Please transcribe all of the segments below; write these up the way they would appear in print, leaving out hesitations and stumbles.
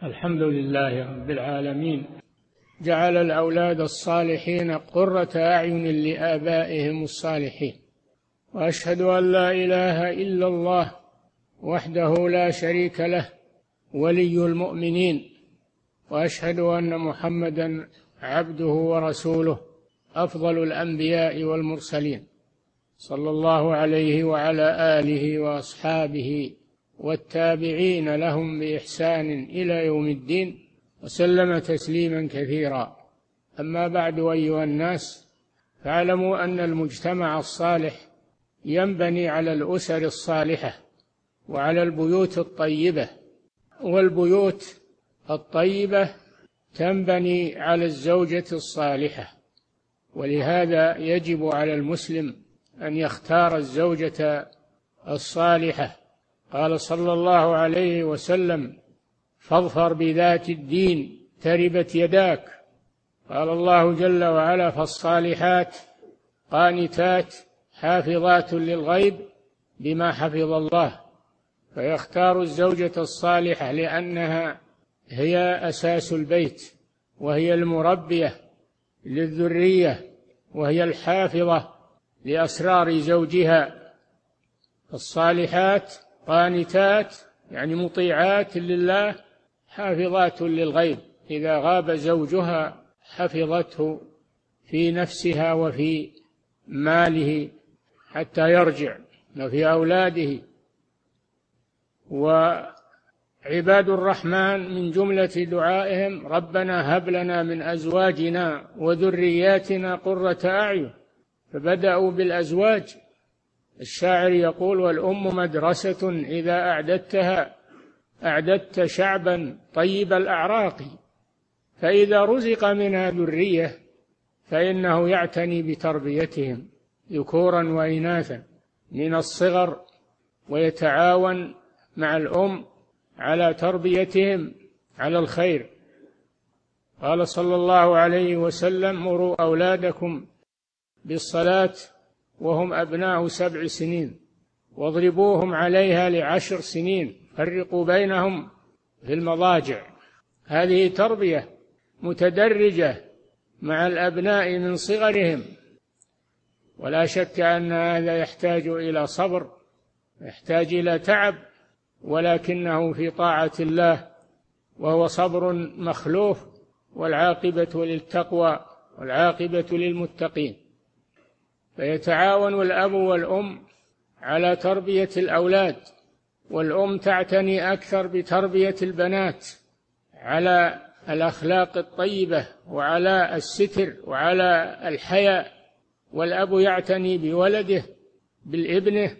الحمد لله رب العالمين، جعل الأولاد الصالحين قرة أعين لآبائهم الصالحين، وأشهد أن لا إله إلا الله وحده لا شريك له ولي المؤمنين، وأشهد أن محمدًا عبده ورسوله أفضل الأنبياء والمرسلين، صلى الله عليه وعلى آله وأصحابه والتابعين لهم بإحسان إلى يوم الدين، وسلم تسليما كثيرا. أما بعد، أيها الناس، فاعلموا أن المجتمع الصالح ينبني على الأسر الصالحة وعلى البيوت الطيبة، والبيوت الطيبة تنبني على الزوجة الصالحة، ولهذا يجب على المسلم أن يختار الزوجة الصالحة. قال صلى الله عليه وسلم: فاظفر بذات الدين تربت يداك. قال الله جل وعلا: فالصالحات قانتات حافظات للغيب بما حفظ الله. فيختار الزوجة الصالحة لأنها هي أساس البيت، وهي المربية للذرية، وهي الحافظة لأسرار زوجها. الصالحات قانتات يعني مطيعات لله، حافظات للغيب، إذا غاب زوجها حفظته في نفسها وفي ماله حتى يرجع، وفي أولاده. وعباد الرحمن من جملة دعائهم: ربنا هب لنا من أزواجنا وذرياتنا قرة أعين. فبدأوا بالأزواج. الشاعر يقول: والأم مدرسة إذا أعددتها أعددت شعبا طيب الأعراق. فإذا رزق منها ذرية فإنه يعتني بتربيتهم ذكورا وإناثا من الصغر، ويتعاون مع الأم على تربيتهم على الخير. قال صلى الله عليه وسلم: مروا أولادكم بالصلاة وهم أبناء 7 سنين، واضربوهم عليها ل10 سنين، فرقوا بينهم في المضاجع. هذه تربية متدرجة مع الأبناء من صغرهم، ولا شك أن هذا يحتاج إلى صبر، يحتاج إلى تعب، ولكنه في طاعة الله، وهو صبر مخلوف، والعاقبة للتقوى والعاقبة للمتقين. فيتعاون الأب والأم على تربية الأولاد، والأم تعتني أكثر بتربية البنات على الأخلاق الطيبة وعلى الستر وعلى الحياء، والأب يعتني بولده بالابنه.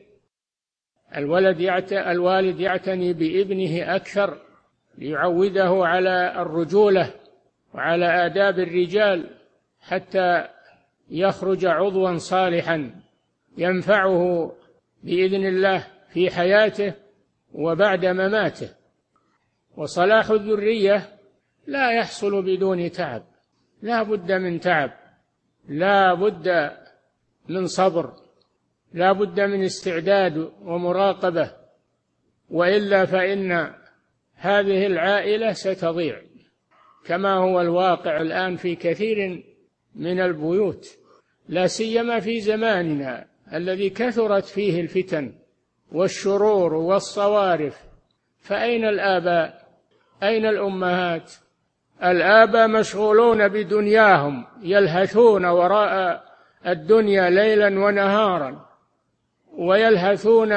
الوالد يعتني بابنه أكثر ليعوده على الرجولة وعلى آداب الرجال، حتى يخرج عضوا صالحا ينفعه بإذن الله في حياته وبعد مماته. وصلاح الذرية لا يحصل بدون تعب، لا بد من تعب، لا بد من صبر، لا بد من استعداد ومراقبة، وإلا فإن هذه العائلة ستضيع، كما هو الواقع الآن في كثير من البيوت، لا سيما في زماننا الذي كثرت فيه الفتن والشرور والصوارف. فأين الآباء؟ أين الأمهات؟ الآباء مشغولون بدنياهم، يلهثون وراء الدنيا ليلا ونهارا، ويلهثون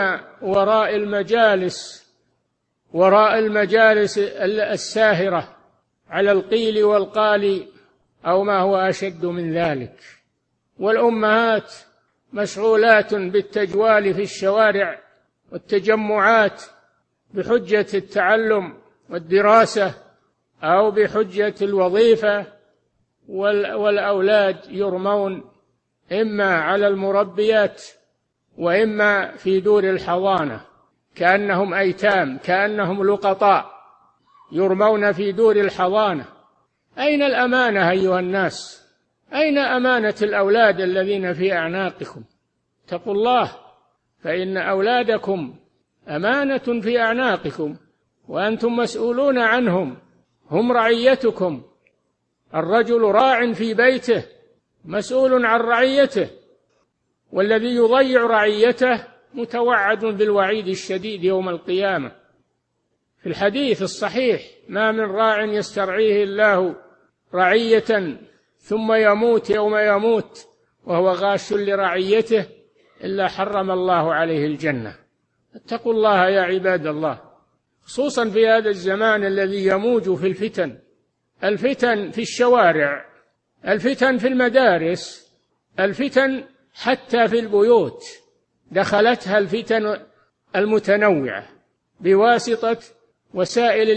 وراء المجالس الساهرة على القيل والقال أو ما هو أشد من ذلك. والأمهات مشغولات بالتجوال في الشوارع والتجمعات بحجة التعلم والدراسة أو بحجة الوظيفة، والأولاد يرمون إما على المربيات وإما في دور الحضانة كأنهم أيتام، كأنهم لقطاء، يرمون في دور الحضانة. أين الأمانة أيها الناس؟ أين أمانة الأولاد الذين في أعناقكم؟ اتقوا الله، فإن أولادكم أمانة في أعناقكم، وأنتم مسؤولون عنهم، هم رعيتكم. الرجل راع في بيته مسؤول عن رعيته، والذي يضيع رعيته متوعد بالوعيد الشديد يوم القيامة. في الحديث الصحيح: ما من راع يسترعيه الله رعية ثم يموت يوم يموت وهو غاش لرعيته إلا حرم الله عليه الجنة. اتقوا الله يا عباد الله، خصوصا في هذا الزمان الذي يموج في الفتن، الفتن في الشوارع، الفتن في المدارس، الفتن حتى في البيوت دخلتها الفتن المتنوعة بواسطة وسائل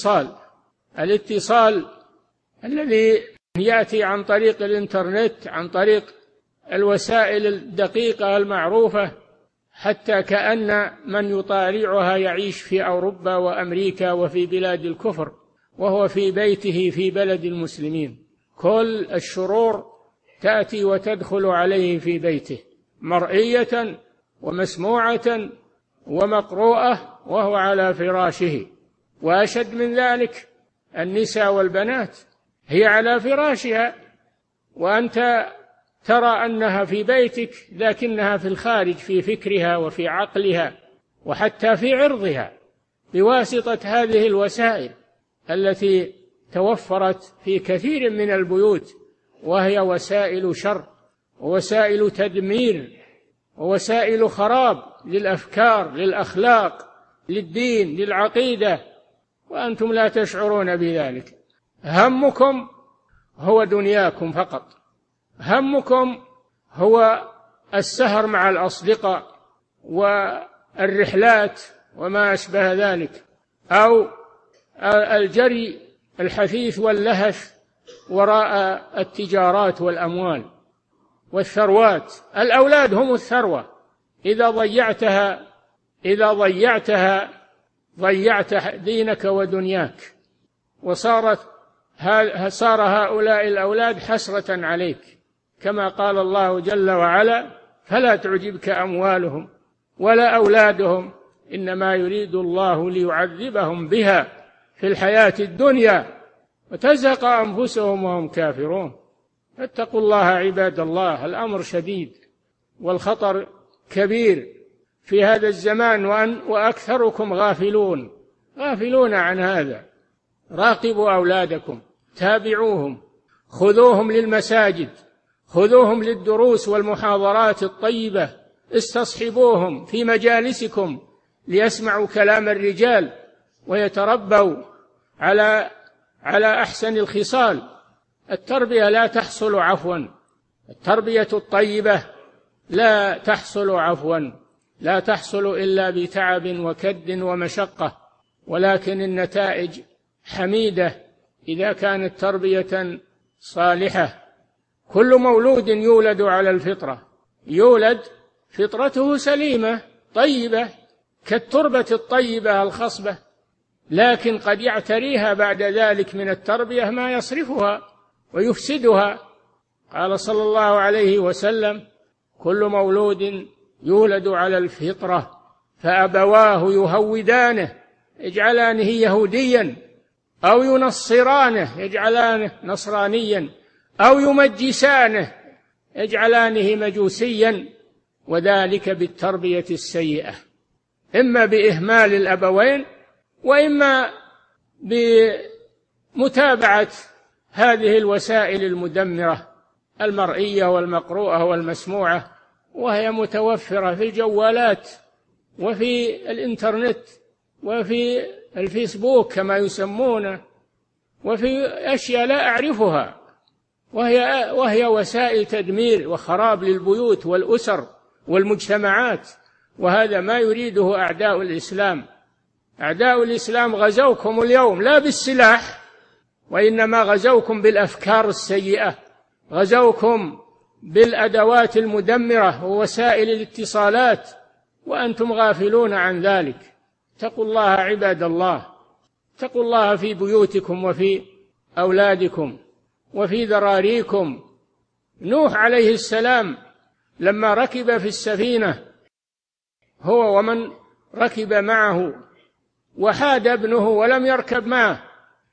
الاتصال الذي يأتي عن طريق الإنترنت، عن طريق الوسائل الدقيقة المعروفة، حتى كأن من يطالعها يعيش في أوروبا وأمريكا وفي بلاد الكفر وهو في بيته في بلد المسلمين. كل الشرور تأتي وتدخل عليه في بيته مرئية ومسموعة ومقروءة وهو على فراشه. وأشد من ذلك النساء والبنات، هي على فراشها وأنت ترى أنها في بيتك، لكنها في الخارج في فكرها وفي عقلها وحتى في عرضها، بواسطة هذه الوسائل التي توفرت في كثير من البيوت، وهي وسائل شر ووسائل تدمير ووسائل خراب للأفكار، للأخلاق، للدين، للعقيدة، وأنتم لا تشعرون بذلك. همكم هو دنياكم فقط، همكم هو السهر مع الأصدقاء والرحلات وما أشبه ذلك، أو الجري الحثيث واللهث وراء التجارات والأموال والثروات. الأولاد هم الثروة، إذا ضيعتها ضيعت دينك ودنياك، صار هؤلاء الأولاد حسرة عليك، كما قال الله جل وعلا: فلا تعجبك أموالهم ولا أولادهم إنما يريد الله ليعذبهم بها في الحياة الدنيا وتزهق أنفسهم وهم كافرون. فاتقوا الله عباد الله، الأمر شديد والخطر كبير في هذا الزمان، وأكثركم غافلون عن هذا. راقبوا أولادكم، تابعوهم، خذوهم للمساجد، خذوهم للدروس والمحاضرات الطيبة، استصحبوهم في مجالسكم ليسمعوا كلام الرجال ويتربوا على أحسن الخصال. التربية لا تحصل عفوا، التربية الطيبة لا تحصل عفوا، لا تحصل إلا بتعب وكد ومشقة، ولكن النتائج حميدة إذا كانت تربية صالحة. كل مولود يولد على الفطرة، يولد فطرته سليمة طيبة كالتربة الطيبة الخصبة، لكن قد يعتريها بعد ذلك من التربية ما يصرفها ويفسدها. قال صلى الله عليه وسلم: كل مولود يولد على الفطرة فأبواه يهودانه يجعلانه يهوديا أو ينصرانه يجعلانه نصرانيا أو يمجسانه يجعلانه مجوسيا، وذلك بالتربية السيئة، إما بإهمال الأبوين وإما بمتابعة هذه الوسائل المدمرة المرئية والمقروءة والمسموعة، وهي متوفرة في الجوالات وفي الإنترنت وفي الفيسبوك كما يسمونه، وفي أشياء لا أعرفها، وهي وسائل تدمير وخراب للبيوت والأسر والمجتمعات. وهذا ما يريده أعداء الإسلام. أعداء الإسلام غزوكم اليوم لا بالسلاح، وإنما غزوكم بالأفكار السيئة، غزوكم بالأدوات المدمرة ووسائل الاتصالات، وأنتم غافلون عن ذلك. اتقوا الله عباد الله، اتقوا الله في بيوتكم وفي أولادكم وفي ذراريكم. نوح عليه السلام لما ركب في السفينة هو ومن ركب معه، وحاد ابنه ولم يركب معه،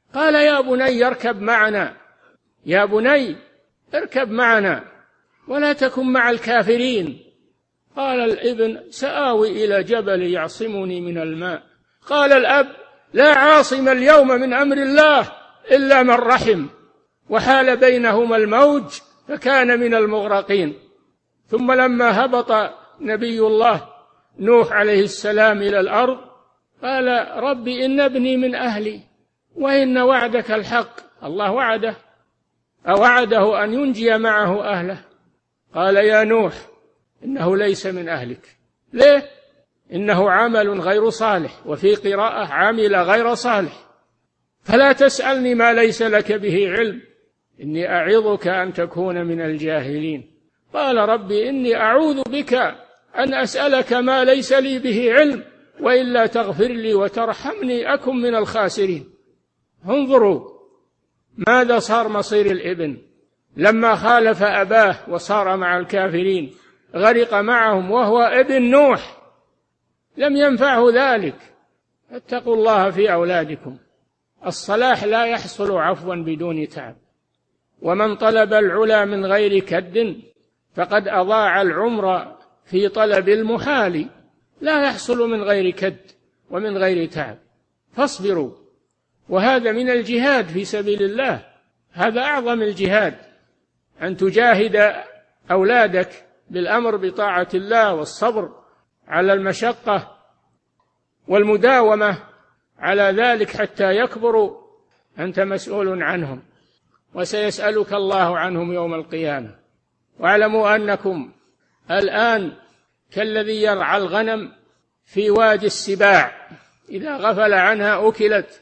قال يا بني اركب معنا، يا بني اركب معنا ولا تكن مع الكافرين. قال الابن سآوي إلى جبل يعصمني من الماء. قال الأب لا عاصم اليوم من أمر الله إلا من رحم، وحال بينهما الموج فكان من المغرقين. ثم لما هبط نبي الله نوح عليه السلام إلى الأرض قال رب إن ابني من أهلي وإن وعدك الحق. الله وعده أن ينجي معه أهله. قال يا نوح إنه ليس من أهلك. ليه؟ إنه عمل غير صالح، وفي قراءة عمل غير صالح، فلا تسألني ما ليس لك به علم إني أعظك أن تكون من الجاهلين. قال ربي إني أعوذ بك أن أسألك ما ليس لي به علم، وإلا تغفر لي وترحمني أكن من الخاسرين. انظروا ماذا صار مصير الابن لما خالف أباه وصار مع الكافرين، غرق معهم وهو ابن نوح. لم ينفعه ذلك. اتقوا الله في أولادكم. الصلاح لا يحصل عفوا بدون تعب، ومن طلب العلا من غير كد فقد أضاع العمر في طلب المحال. لا يحصل من غير كد ومن غير تعب، فاصبروا. وهذا من الجهاد في سبيل الله، هذا أعظم الجهاد، أن تجاهد أولادك بالأمر بطاعة الله والصبر على المشقة والمداومة على ذلك حتى يكبروا. أنت مسؤول عنهم وسيسألك الله عنهم يوم القيامة. واعلموا أنكم الآن كالذي يرعى الغنم في وادي السباع، إذا غفل عنها أكلت.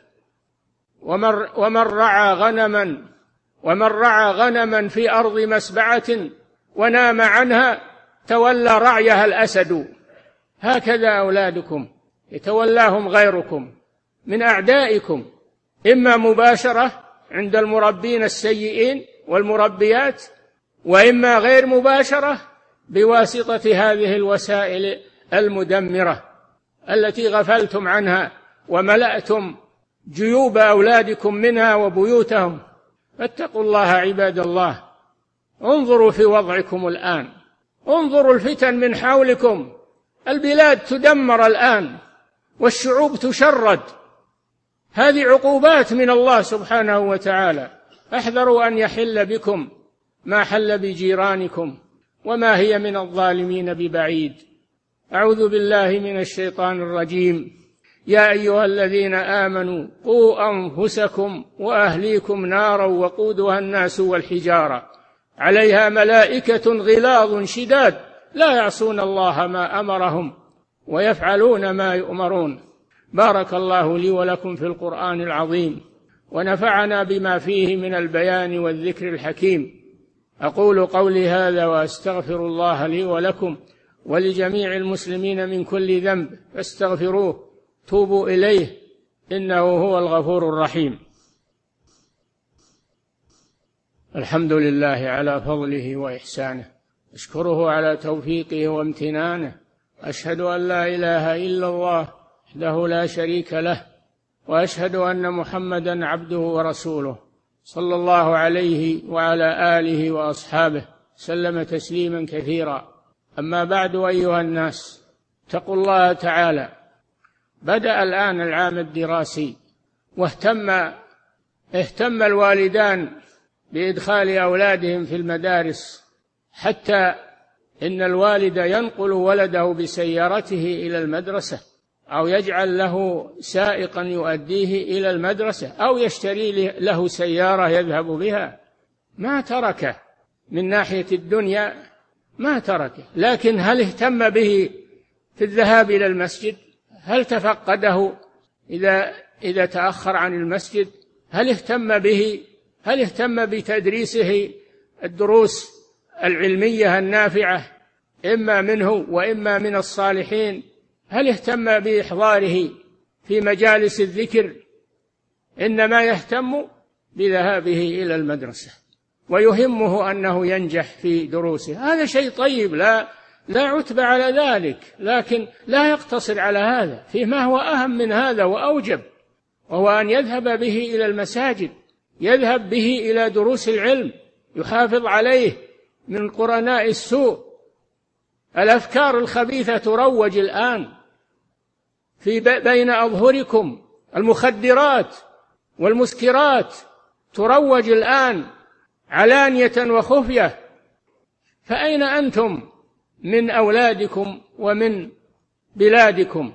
ومن رعى غنما في أرض مسبعة ونام عنها تولى رعيها الأسد. هكذا أولادكم يتولاهم غيركم من أعدائكم، إما مباشرة عند المربين السيئين والمربيات، وإما غير مباشرة بواسطة هذه الوسائل المدمرة التي غفلتم عنها وملأتم جيوب أولادكم منها وبيوتهم. فاتقوا الله عباد الله. انظروا في وضعكم الآن، انظروا الفتن من حولكم. البلاد تدمر الآن والشعوب تشرد. هذه عقوبات من الله سبحانه وتعالى. احذروا أن يحل بكم ما حل بجيرانكم، وما هي من الظالمين ببعيد. أعوذ بالله من الشيطان الرجيم. يا أيها الذين آمنوا قوا أنفسكم وأهليكم نارا وقودها الناس والحجارة عليها ملائكة غلاظ شداد لا يعصون الله ما أمرهم ويفعلون ما يؤمرون. بارك الله لي ولكم في القرآن العظيم، ونفعنا بما فيه من البيان والذكر الحكيم. أقول قولي هذا وأستغفر الله لي ولكم ولجميع المسلمين من كل ذنب، فاستغفروه توبوا إليه إنه هو الغفور الرحيم. الحمد لله على فضله وإحسانه، أشكره على توفيقه وامتنانه. أشهد أن لا إله إلا الله وحده لا شريك له، وأشهد أن محمدا عبده ورسوله صلى الله عليه وعلى آله وأصحابه سلم تسليما كثيرا. أما بعد، أيها الناس، اتقوا الله تعالى. بدأ الآن العام الدراسي، واهتم الوالدان بإدخال أولادهم في المدارس، حتى إن الوالد ينقل ولده بسيارته إلى المدرسة، أو يجعل له سائقا يؤديه إلى المدرسة، أو يشتري له سيارة يذهب بها. ما تركه من ناحية الدنيا، ما تركه. لكن هل اهتم به في الذهاب إلى المسجد؟ هل تفقده إذا تأخر عن المسجد؟ هل اهتم به؟ هل اهتم بتدريسه الدروس العلمية النافعة إما منه وإما من الصالحين؟ هل اهتم بإحضاره في مجالس الذكر؟ إنما يهتم بذهابه إلى المدرسة، ويهمه أنه ينجح في دروسه. هذا شيء طيب، لا عتب على ذلك، لكن لا يقتصر على هذا، فيه ما هو أهم من هذا وأوجب، وهو أن يذهب به إلى المساجد، يذهب به إلى دروس العلم، يحافظ عليه من قرناء السوء. الأفكار الخبيثة تروج الآن بين أظهركم، المخدرات والمسكرات تروج الآن علانية وخفية. فأين أنتم من أولادكم ومن بلادكم؟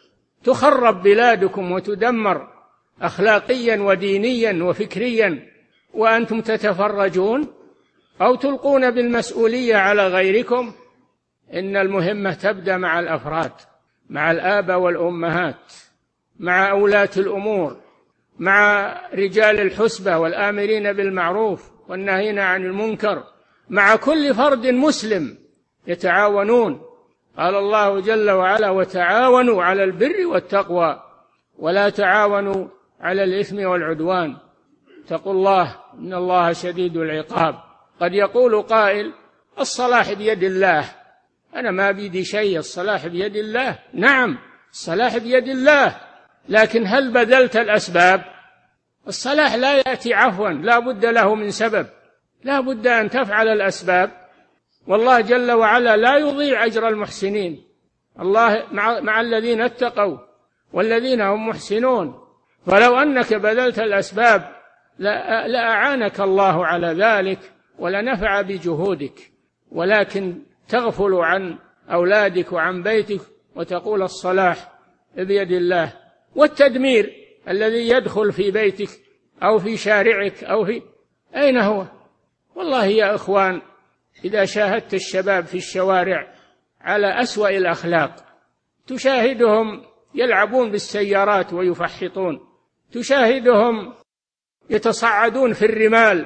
تخرب بلادكم وتدمر أخلاقيا ودينيا وفكريا وأنتم تتفرجون أو تلقون بالمسؤولية على غيركم. إن المهمة تبدأ مع الأفراد، مع الآباء والأمهات، مع أولاة الأمور، مع رجال الحسبة والآمرين بالمعروف والناهين عن المنكر، مع كل فرد مسلم يتعاونون. قال الله جل وعلا: وتعاونوا على البر والتقوى ولا تعاونوا على الإثم والعدوان. اتقوا الله إن الله شديد العقاب. قد يقول قائل: الصلاح بيد الله، أنا ما بيدي شيء، الصلاح بيد الله. نعم، الصلاح بيد الله، لكن هل بذلت الأسباب؟ الصلاح لا يأتي عفوا، لا بد له من سبب، لا بد أن تفعل الأسباب. والله جل وعلا لا يضيع أجر المحسنين. الله مع الذين اتقوا والذين هم محسنون. ولو أنك بذلت الأسباب لأعانك الله على ذلك ولنفع بجهودك، ولكن تغفل عن أولادك وعن بيتك وتقول الصلاح بيد الله. والتدمير الذي يدخل في بيتك أو في شارعك أو في أين هو؟ والله يا إخوان، إذا شاهدت الشباب في الشوارع على أسوأ الأخلاق، تشاهدهم يلعبون بالسيارات ويفحطون، تشاهدهم يتصعدون في الرمال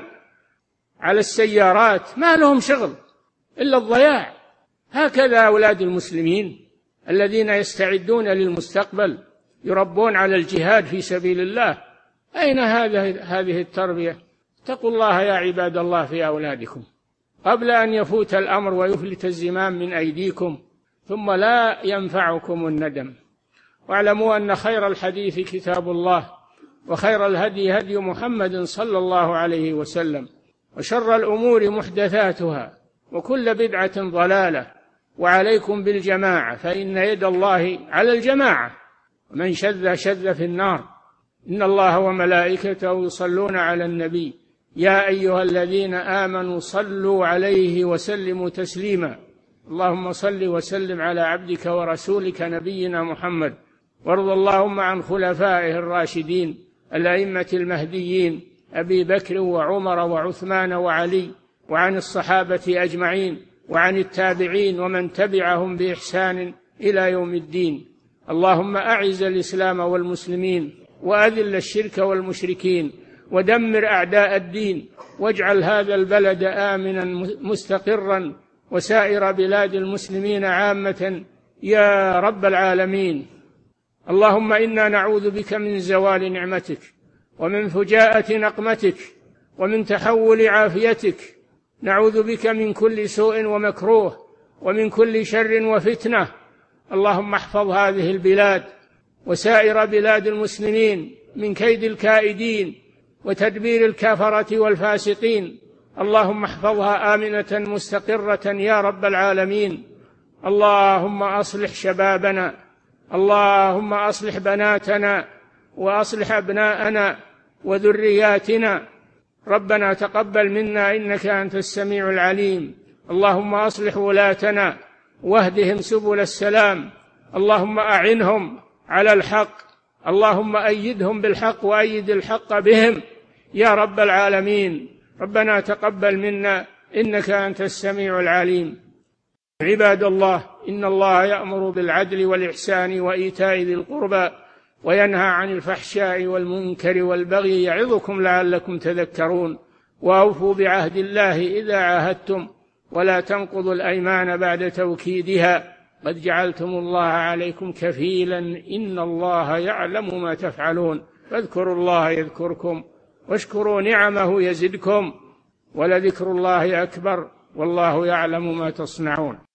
على السيارات، ما لهم شغل إلا الضياع. هكذا أولاد المسلمين الذين يستعدون للمستقبل، يربون على الجهاد في سبيل الله. أين هذه التربية؟ اتقوا الله يا عباد الله في أولادكم قبل أن يفوت الأمر ويفلت الزمام من أيديكم ثم لا ينفعكم الندم. واعلموا أن خير الحديث كتاب الله، وخير الهدي هدي محمد صلى الله عليه وسلم، وشر الأمور محدثاتها، وكل بدعة ضلالة. وعليكم بالجماعة، فإن يد الله على الجماعة، ومن شذ في النار. إن الله وملائكته يصلون على النبي يا أيها الذين آمنوا صلوا عليه وسلموا تسليما. اللهم صل وسلم على عبدك ورسولك نبينا محمد، وارض اللهم عن خلفائه الراشدين الأئمة المهديين أبي بكر وعمر وعثمان وعلي، وعن الصحابة أجمعين، وعن التابعين ومن تبعهم بإحسان إلى يوم الدين. اللهم أعز الإسلام والمسلمين، وأذل الشرك والمشركين، ودمر أعداء الدين، واجعل هذا البلد آمنا مستقرا، وسائر بلاد المسلمين عامة يا رب العالمين. اللهم إنا نعوذ بك من زوال نعمتك، ومن فجاءة نقمتك، ومن تحول عافيتك. نعوذ بك من كل سوء ومكروه، ومن كل شر وفتنة. اللهم احفظ هذه البلاد وسائر بلاد المسلمين من كيد الكائدين وتدبير الكافرة والفاسقين. اللهم احفظها آمنة مستقرة يا رب العالمين. اللهم أصلح شبابنا، اللهم أصلح بناتنا، وأصلح أبناءنا وذرياتنا. ربنا تقبل منا إنك أنت السميع العليم. اللهم أصلح ولاتنا واهدهم سبل السلام. اللهم أعنهم على الحق، اللهم أيدهم بالحق وأيد الحق بهم يا رب العالمين. ربنا تقبل منا إنك أنت السميع العليم. عباد الله، إن الله يأمر بالعدل والإحسان وإيتاء ذي القربى، وينهى عن الفحشاء والمنكر والبغي، يعظكم لعلكم تذكرون. وأوفوا بعهد الله إذا عاهدتم، ولا تنقضوا الأيمان بعد توكيدها، قد جعلتم الله عليكم كفيلا، إن الله يعلم ما تفعلون. فاذكروا الله يذكركم، واشكروا نعمه يزدكم، ولذكر الله أكبر، والله يعلم ما تصنعون.